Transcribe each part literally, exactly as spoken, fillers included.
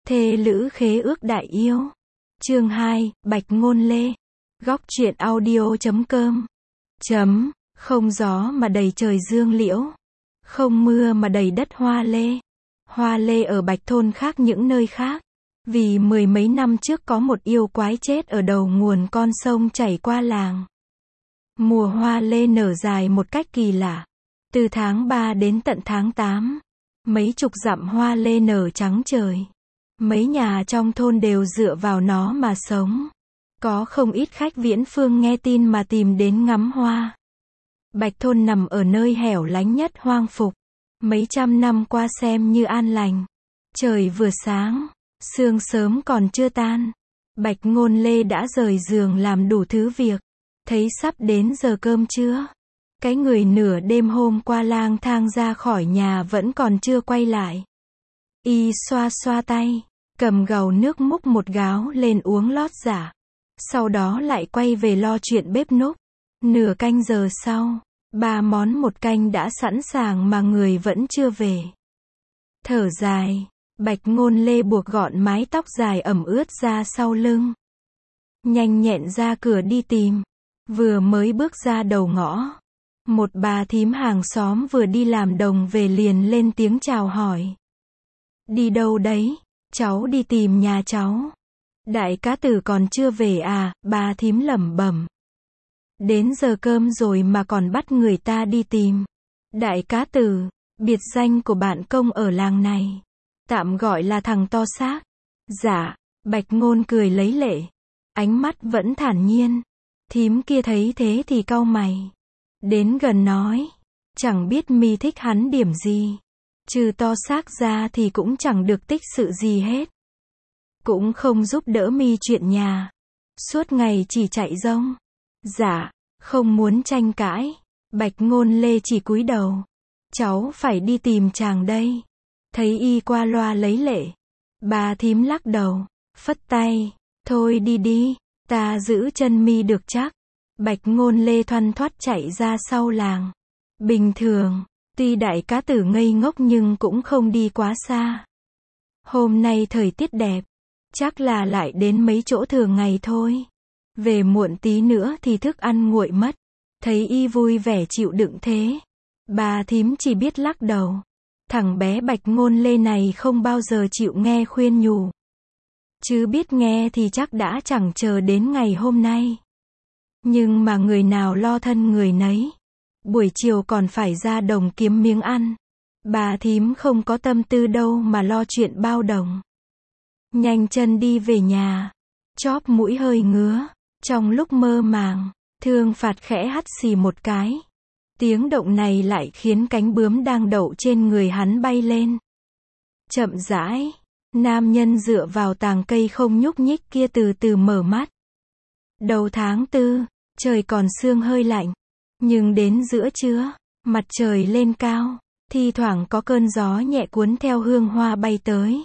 Thê lữ khế ước đại yêu. Chương hai, Bạch Ngôn Lê. Góc truyện audio chấm com. Chấm, không gió mà đầy trời dương liễu. Không mưa mà đầy đất hoa lê. Hoa lê ở Bạch Thôn khác những nơi khác. Vì mười mấy năm trước có một yêu quái chết ở đầu nguồn con sông chảy qua làng. Mùa hoa lê nở dài một cách kỳ lạ. Từ tháng ba đến tận tháng tám. Mấy chục dặm hoa lê nở trắng trời. Mấy nhà trong thôn đều dựa vào nó mà sống. Có không ít khách viễn phương nghe tin mà tìm đến ngắm hoa. Bạch Thôn nằm ở nơi hẻo lánh nhất hoang phục. Mấy trăm năm qua xem như an lành. Trời vừa sáng, sương sớm còn chưa tan. Bạch Ngôn Lê đã rời giường làm đủ thứ việc. Thấy sắp đến giờ cơm trưa. Cái người nửa đêm hôm qua lang thang ra khỏi nhà vẫn còn chưa quay lại. Y xoa xoa tay, cầm gầu nước múc một gáo lên uống lót dạ. Sau đó lại quay về lo chuyện bếp núc. Nửa canh giờ sau, ba món một canh đã sẵn sàng mà người vẫn chưa về. Thở dài, Bạch Ngôn Lê buộc gọn mái tóc dài ẩm ướt ra sau lưng. Nhanh nhẹn ra cửa đi tìm. Vừa mới bước ra đầu ngõ, một bà thím hàng xóm vừa đi làm đồng về liền lên tiếng chào hỏi. Đi đâu đấy? Cháu đi tìm nhà cháu. Đại cá tử còn chưa về à? Bà thím lẩm bẩm. Đến giờ cơm rồi mà còn bắt người ta đi tìm. Đại cá tử, biệt danh của bạn công ở làng này. Tạm gọi là thằng to xác. Dạ, Bạch Ngôn cười lấy lệ. Ánh mắt vẫn thản nhiên. Thím kia thấy thế thì cau mày. Đến gần nói. Chẳng biết mi thích hắn điểm gì. Trừ to xác ra thì cũng chẳng được tích sự gì hết. Cũng không giúp đỡ mi chuyện nhà. Suốt ngày chỉ chạy rông. Dạ, không muốn tranh cãi. Bạch Ngôn Lê chỉ cúi đầu. Cháu phải đi tìm chàng đây. Thấy y qua loa lấy lệ. Bà thím lắc đầu, phất tay. Thôi đi đi, ta giữ chân mi được chắc. Bạch Ngôn Lê thoăn thoắt chạy ra sau làng. Bình thường, tuy đại cá tử ngây ngốc nhưng cũng không đi quá xa. Hôm nay thời tiết đẹp, chắc là lại đến mấy chỗ thường ngày thôi. Về muộn tí nữa thì thức ăn nguội mất. Thấy y vui vẻ chịu đựng thế, bà thím chỉ biết lắc đầu. Thằng bé Bạch Ngôn Lê này không bao giờ chịu nghe khuyên nhủ. Chứ biết nghe thì chắc đã chẳng chờ đến ngày hôm nay. Nhưng mà người nào lo thân người nấy. Buổi chiều còn phải ra đồng kiếm miếng ăn. Bà thím không có tâm tư đâu mà lo chuyện bao đồng. Nhanh chân đi về nhà. Chóp mũi hơi ngứa. Trong lúc mơ màng, Thương Phạt khẽ hắt xì một cái. Tiếng động này lại khiến cánh bướm đang đậu trên người hắn bay lên. Chậm rãi, nam nhân dựa vào tàng cây không nhúc nhích kia từ từ mở mắt. Đầu tháng tư, trời còn sương hơi lạnh. Nhưng đến giữa trưa, mặt trời lên cao, thi thoảng có cơn gió nhẹ cuốn theo hương hoa bay tới.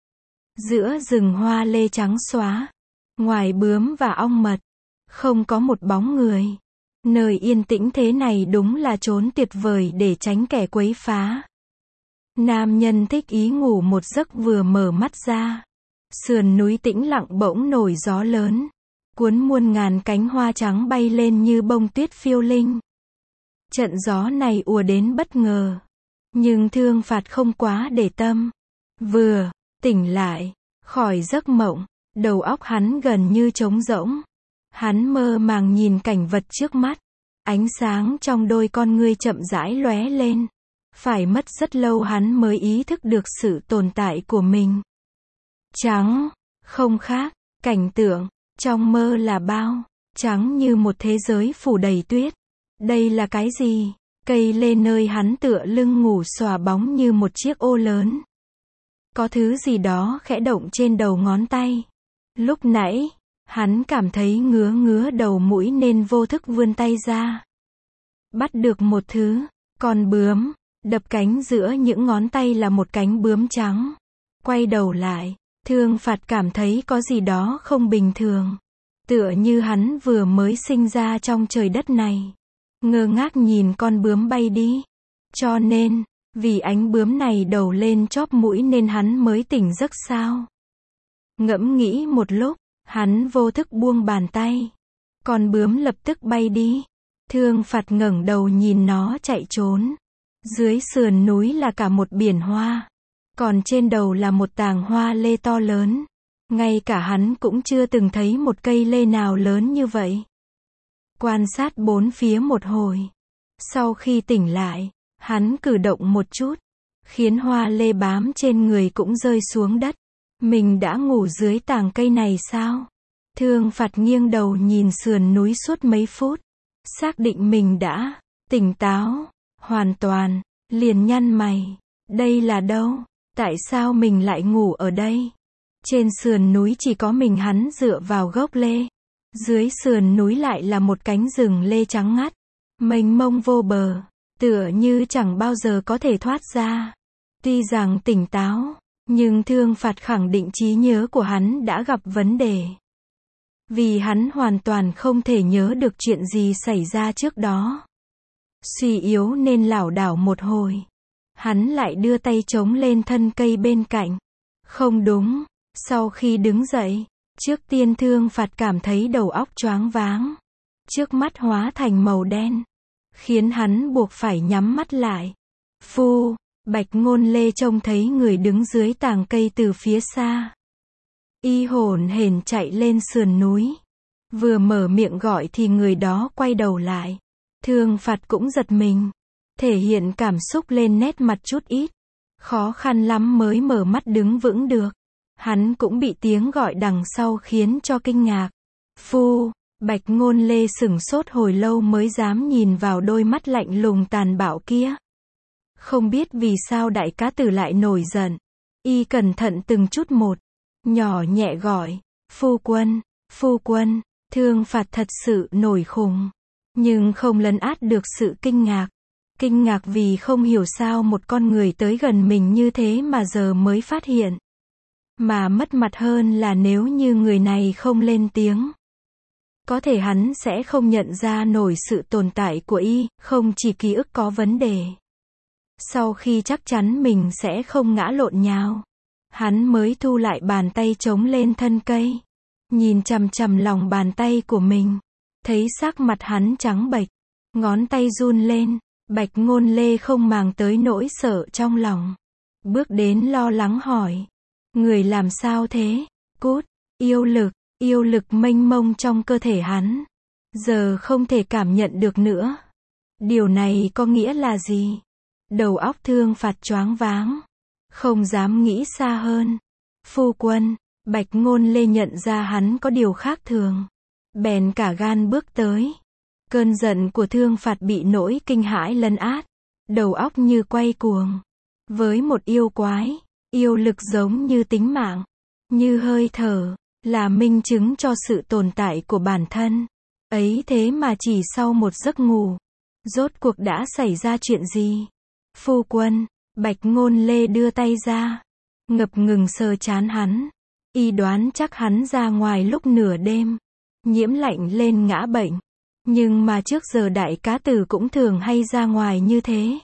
Giữa rừng hoa lê trắng xóa, ngoài bướm và ong mật, không có một bóng người. Nơi yên tĩnh thế này đúng là chốn tuyệt vời để tránh kẻ quấy phá. Nam nhân thích ý ngủ một giấc vừa mở mắt ra. Sườn núi tĩnh lặng bỗng nổi gió lớn. Cuốn muôn ngàn cánh hoa trắng bay lên như bông tuyết phiêu linh. Trận gió này ùa đến bất ngờ. Nhưng Thương Phạt không quá để tâm. Vừa tỉnh lại khỏi giấc mộng, đầu óc hắn gần như trống rỗng. Hắn mơ màng nhìn cảnh vật trước mắt. Ánh sáng trong đôi con ngươi chậm rãi lóe lên. Phải mất rất lâu hắn mới ý thức được sự tồn tại của mình. Trắng, không khác, cảnh tượng trong mơ là bao, trắng như một thế giới phủ đầy tuyết. Đây là cái gì? Cây lê nơi hắn tựa lưng ngủ xòa bóng như một chiếc ô lớn. Có thứ gì đó khẽ động trên đầu ngón tay. Lúc nãy, hắn cảm thấy ngứa ngứa đầu mũi nên vô thức vươn tay ra. Bắt được một thứ, con bướm, đập cánh giữa những ngón tay là một cánh bướm trắng. Quay đầu lại, Thương Phạt cảm thấy có gì đó không bình thường. Tựa như hắn vừa mới sinh ra trong trời đất này. Ngơ ngác nhìn con bướm bay đi. Cho nên, vì ánh bướm này đầu lên chóp mũi nên hắn mới tỉnh giấc sao. Ngẫm nghĩ một lúc, hắn vô thức buông bàn tay. Con bướm lập tức bay đi. Thương Phạt ngẩng đầu nhìn nó chạy trốn. Dưới sườn núi là cả một biển hoa. Còn trên đầu là một tàng hoa lê to lớn. Ngay cả hắn cũng chưa từng thấy một cây lê nào lớn như vậy. Quan sát bốn phía một hồi. Sau khi tỉnh lại, hắn cử động một chút, khiến hoa lê bám trên người cũng rơi xuống đất. Mình đã ngủ dưới tàng cây này sao? Thương Phạt nghiêng đầu nhìn sườn núi suốt mấy phút. Xác định mình đã tỉnh táo, hoàn toàn, liền nhăn mày. Đây là đâu? Tại sao mình lại ngủ ở đây? Trên sườn núi chỉ có mình hắn dựa vào gốc lê. Dưới sườn núi lại là một cánh rừng lê trắng ngắt, mênh mông vô bờ, tựa như chẳng bao giờ có thể thoát ra. Tuy rằng tỉnh táo, nhưng Thương Phạt khẳng định trí nhớ của hắn đã gặp vấn đề. Vì hắn hoàn toàn không thể nhớ được chuyện gì xảy ra trước đó. Suy yếu nên lảo đảo một hồi. Hắn lại đưa tay chống lên thân cây bên cạnh. Không đúng, sau khi đứng dậy, trước tiên Thương Phạt cảm thấy đầu óc choáng váng. Trước mắt hóa thành màu đen, khiến hắn buộc phải nhắm mắt lại. Phu, Bạch Ngôn Lê trông thấy người đứng dưới tàng cây từ phía xa. Y hổn hển chạy lên sườn núi. Vừa mở miệng gọi thì người đó quay đầu lại. Thương Phạt cũng giật mình. Thể hiện cảm xúc lên nét mặt chút ít. Khó khăn lắm mới mở mắt đứng vững được. Hắn cũng bị tiếng gọi đằng sau khiến cho kinh ngạc. Phu, Bạch Ngôn Lê sửng sốt hồi lâu mới dám nhìn vào đôi mắt lạnh lùng tàn bạo kia. Không biết vì sao đại cá tử lại nổi giận. Y cẩn thận từng chút một. Nhỏ nhẹ gọi. Phu quân, phu quân. Thương Phạt thật sự nổi khùng. Nhưng không lấn át được sự kinh ngạc. Kinh ngạc vì không hiểu sao một con người tới gần mình như thế mà giờ mới phát hiện. Mà mất mặt hơn là nếu như người này không lên tiếng. Có thể hắn sẽ không nhận ra nổi sự tồn tại của y, không chỉ ký ức có vấn đề. Sau khi chắc chắn mình sẽ không ngã lộn nhào, hắn mới thu lại bàn tay chống lên thân cây. Nhìn chằm chằm lòng bàn tay của mình. Thấy sắc mặt hắn trắng bệch. Ngón tay run lên. Bạch Ngôn Lê không màng tới nỗi sợ trong lòng. Bước đến lo lắng hỏi. Người làm sao thế? Cút. Yêu lực. Yêu lực mênh mông trong cơ thể hắn. Giờ không thể cảm nhận được nữa. Điều này có nghĩa là gì? Đầu óc Thương Phạt choáng váng. Không dám nghĩ xa hơn. Phu quân. Bạch Ngôn Lê nhận ra hắn có điều khác thường. Bèn cả gan bước tới. Cơn giận của Thương Phạt bị nỗi kinh hãi lấn át. Đầu óc như quay cuồng. Với một yêu quái, yêu lực giống như tính mạng, như hơi thở, là minh chứng cho sự tồn tại của bản thân. Ấy thế mà chỉ sau một giấc ngủ, rốt cuộc đã xảy ra chuyện gì? Phu quân, Bạch Ngôn Lê đưa tay ra, ngập ngừng sờ trán hắn. Y đoán chắc hắn ra ngoài lúc nửa đêm, nhiễm lạnh lên ngã bệnh. Nhưng mà trước giờ đại cá tử cũng thường hay ra ngoài như thế.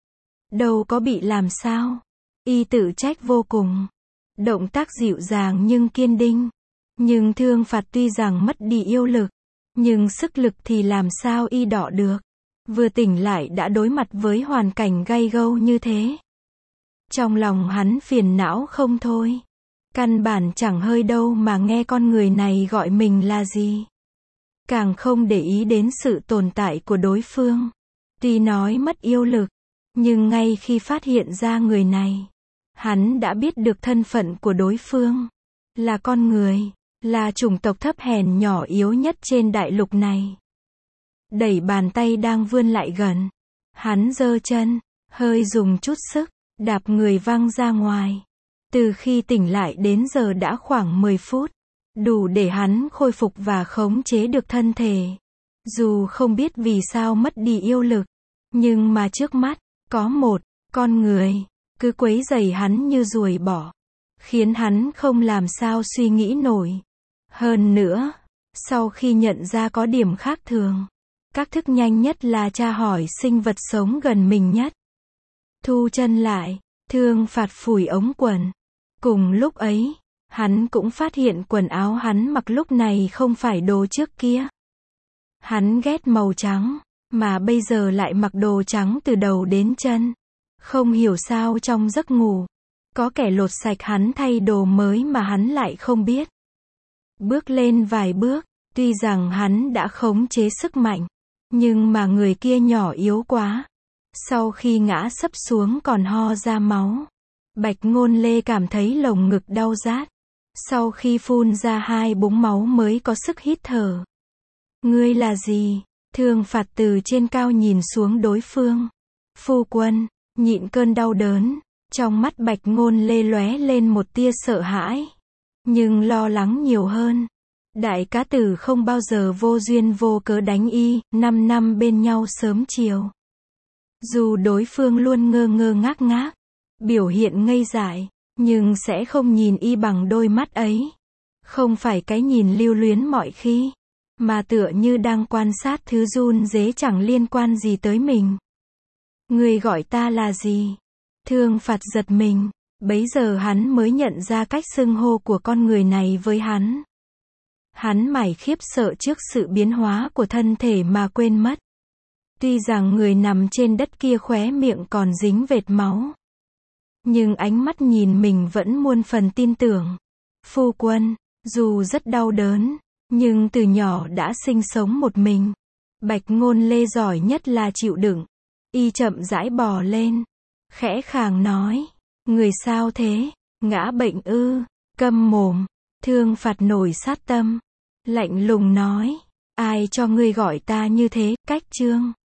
Đâu có bị làm sao. Y tự trách vô cùng. Động tác dịu dàng nhưng kiên định. Nhưng Thương Phạt tuy rằng mất đi yêu lực, nhưng sức lực thì làm sao y đọ được. Vừa tỉnh lại đã đối mặt với hoàn cảnh gay gâu như thế. Trong lòng hắn phiền não không thôi. Căn bản chẳng hơi đâu mà nghe con người này gọi mình là gì. Càng không để ý đến sự tồn tại của đối phương. Tuy nói mất yêu lực, nhưng ngay khi phát hiện ra người này, hắn đã biết được thân phận của đối phương. Là con người, là chủng tộc thấp hèn nhỏ yếu nhất trên đại lục này. Đẩy bàn tay đang vươn lại gần. Hắn giơ chân, hơi dùng chút sức, đạp người văng ra ngoài. Từ khi tỉnh lại đến giờ đã khoảng mười phút. Đủ để hắn khôi phục và khống chế được thân thể. Dù không biết vì sao mất đi yêu lực, nhưng mà trước mắt, có một con người, cứ quấy rầy hắn như ruồi bọ, khiến hắn không làm sao suy nghĩ nổi. Hơn nữa, sau khi nhận ra có điểm khác thường, các thức nhanh nhất là tra hỏi sinh vật sống gần mình nhất. Thu chân lại, Thương Phạt phủi ống quần. Cùng lúc ấy, Hắn cũng phát hiện quần áo hắn mặc lúc này không phải đồ trước kia. Hắn ghét màu trắng, mà bây giờ lại mặc đồ trắng từ đầu đến chân. Không hiểu sao trong giấc ngủ, có kẻ lột sạch hắn thay đồ mới mà hắn lại không biết. Bước lên vài bước, tuy rằng hắn đã khống chế sức mạnh, nhưng mà người kia nhỏ yếu quá. Sau khi ngã sấp xuống còn ho ra máu. Bạch Ngôn Lê cảm thấy lồng ngực đau rát. Sau khi phun ra hai búng máu mới có sức hít thở. Ngươi là gì? Thương Phạt từ trên cao nhìn xuống đối phương. Phu quân, nhịn cơn đau đớn. Trong mắt Bạch Ngôn Lê lóe lên một tia sợ hãi. Nhưng lo lắng nhiều hơn. Đại cá tử không bao giờ vô duyên vô cớ đánh y, năm năm bên nhau sớm chiều. Dù đối phương luôn ngơ ngơ ngác ngác, biểu hiện ngây dại, nhưng sẽ không nhìn y bằng đôi mắt ấy. Không phải cái nhìn lưu luyến mọi khi, mà tựa như đang quan sát thứ run rế chẳng liên quan gì tới mình. Người gọi ta là gì? Thương Phạt giật mình, bấy giờ hắn mới nhận ra cách xưng hô của con người này với hắn. Hắn mải khiếp sợ trước sự biến hóa của thân thể mà quên mất. Tuy rằng người nằm trên đất kia khóe miệng còn dính vệt máu, nhưng ánh mắt nhìn mình vẫn muôn phần tin tưởng. Phu quân, dù rất đau đớn, nhưng từ nhỏ đã sinh sống một mình. Bạch Ngôn Lê giỏi nhất là chịu đựng. Y chậm rãi bò lên, khẽ khàng nói, người sao thế, ngã bệnh ư? Câm mồm. Thương Phạt nổi sát tâm, lạnh lùng nói, ai cho ngươi gọi ta như thế? Cách Trương